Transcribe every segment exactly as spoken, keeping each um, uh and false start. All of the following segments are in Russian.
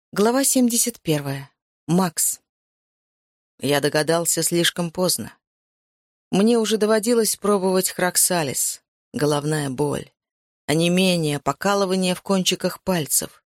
Глава семьдесят первая. Макс. Я догадался слишком поздно. Мне уже доводилось пробовать хроксалис, головная боль, онемение, покалывание в кончиках пальцев.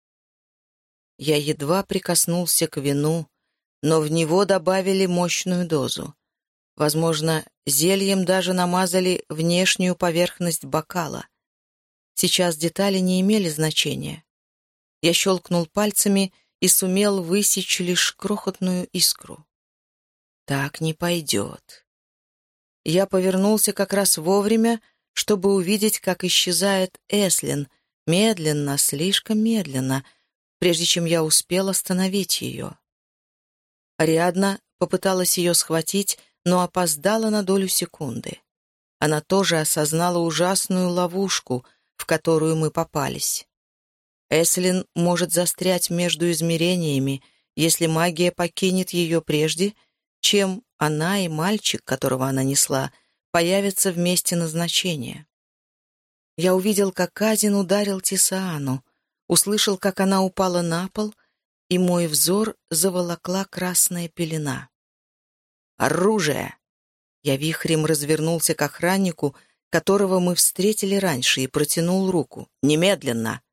Я едва прикоснулся к вину, но в него добавили мощную дозу. Возможно, зельем даже намазали внешнюю поверхность бокала. Сейчас детали не имели значения. Я щелкнул пальцами и сумел высечь лишь крохотную искру. Так не пойдет. Я повернулся как раз вовремя, чтобы увидеть, как исчезает Эслин, медленно, слишком медленно, прежде чем я успел остановить ее. Ариадна попыталась ее схватить, но опоздала на долю секунды. Она тоже осознала ужасную ловушку, в которую мы попались. Эслин может застрять между измерениями, если магия покинет ее прежде, чем она и мальчик, которого она несла, появятся в месте назначения. Я увидел, как Азин ударил Тисаану, услышал, как она упала на пол, и мой взор заволокла красная пелена. «Оружие!» Я вихрем развернулся к охраннику, которого мы встретили раньше, и протянул руку. «Немедленно!»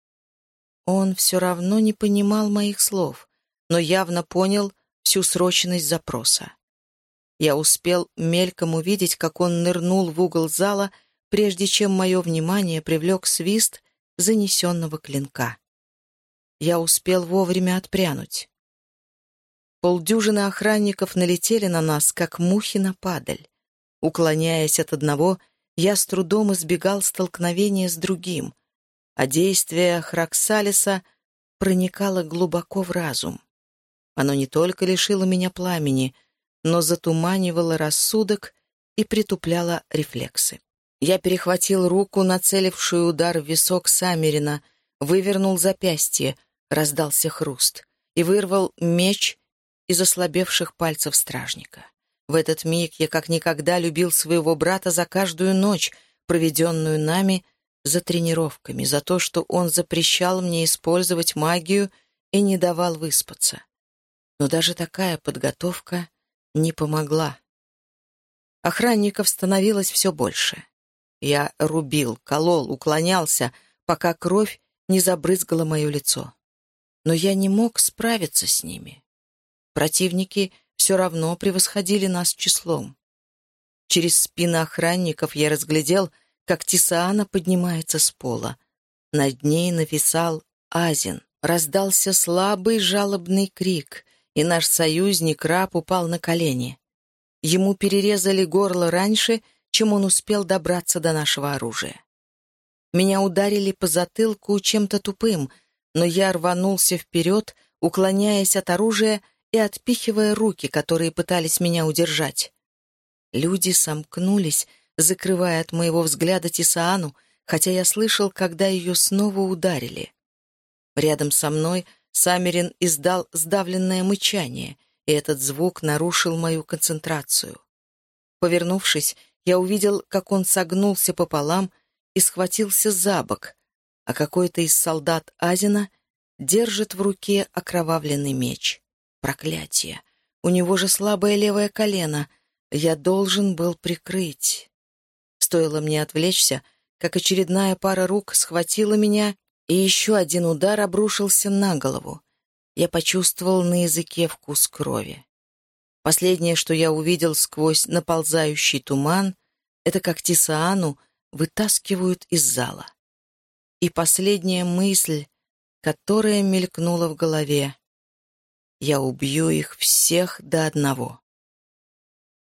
Он все равно не понимал моих слов, но явно понял всю срочность запроса. Я успел мельком увидеть, как он нырнул в угол зала, прежде чем мое внимание привлек свист занесенного клинка. Я успел вовремя отпрянуть. Полдюжины охранников налетели на нас, как мухи на падаль. Уклоняясь от одного, я с трудом избегал столкновения с другим, а действие хроксалиса проникало глубоко в разум. Оно не только лишило меня пламени, но затуманивало рассудок и притупляло рефлексы. Я перехватил руку, нацелившую удар в висок Саммерина, вывернул запястье, раздался хруст, и вырвал меч из ослабевших пальцев стражника. В этот миг я как никогда любил своего брата за каждую ночь, проведенную нами, за тренировками, за то, что он запрещал мне использовать магию и не давал выспаться. Но даже такая подготовка не помогла. Охранников становилось все больше. Я рубил, колол, уклонялся, пока кровь не забрызгала мое лицо. Но я не мог справиться с ними. Противники все равно превосходили нас числом. Через спины охранников я разглядел, как Тисаана поднимается с пола. Над ней нависал Азин. Раздался слабый жалобный крик, и наш союзник раб упал на колени. Ему перерезали горло раньше, чем он успел добраться до нашего оружия. Меня ударили по затылку чем-то тупым, но я рванулся вперед, уклоняясь от оружия и отпихивая руки, которые пытались меня удержать. Люди сомкнулись, закрывая от моего взгляда Тисаану, хотя я слышал, когда ее снова ударили. Рядом со мной Саммерин издал сдавленное мычание, и этот звук нарушил мою концентрацию. Повернувшись, я увидел, как он согнулся пополам и схватился за бок, а какой-то из солдат Азина держит в руке окровавленный меч. Проклятие! У него же слабое левое колено. Я должен был прикрыть. Стоило мне отвлечься, как очередная пара рук схватила меня, и еще один удар обрушился на голову. Я почувствовал на языке вкус крови. Последнее, что я увидел сквозь наползающий туман, это как Тисаану вытаскивают из зала. И последняя мысль, которая мелькнула в голове: я убью их всех до одного.